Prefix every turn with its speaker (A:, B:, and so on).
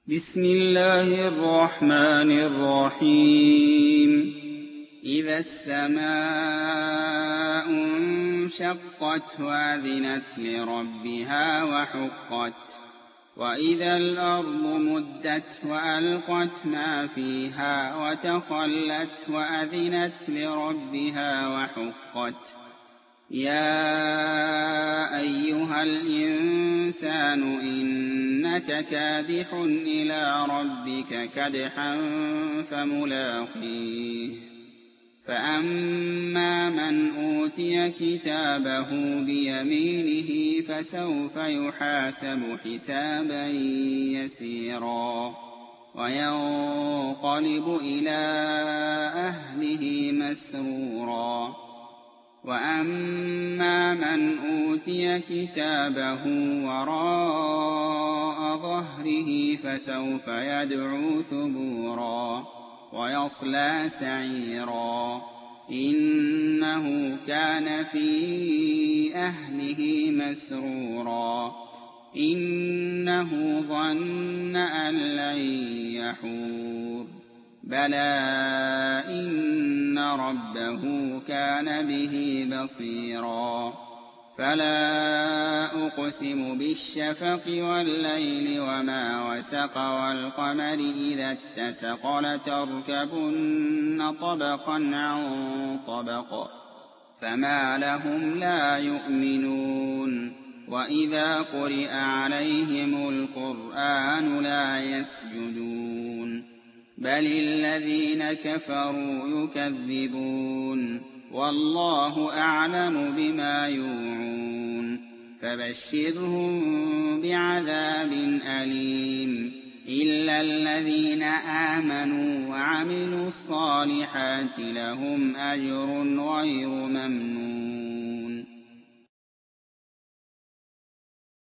A: بسم الله الرحمن الرحيم إذا السماء انشقت وأذنت لربها وحقت وإذا الأرض مدت وألقت ما فيها وتخلت وأذنت لربها وحقت يا أيها الإنسان إنك كادح إلى ربك كدحا فملاقيه فأما من أوتي كتابه بيمينه فسوف يحاسب حسابا يسيرا وينقلب إلى أهله مسرورا وأما من أوتي كتابه وراء ظهره فسوف يدعو ثبورا ويصلى سعيرا إنه كان في أهله مسرورا إنه ظن أن لن يحور بلى إن ربه كان به بصيرا فلا أقسم بالشفق والليل وما وسق والقمر إذا اتسق لتركبن طبقا عن طبق فما لهم لا يؤمنون وإذا قرئ عليهم القرآن لا يسجدون بل الذين كفروا يكذبون والله أعلم بما يوعون فبشرهم بعذاب أليم إلا الذين آمنوا وعملوا الصالحات لهم أجر غير ممنون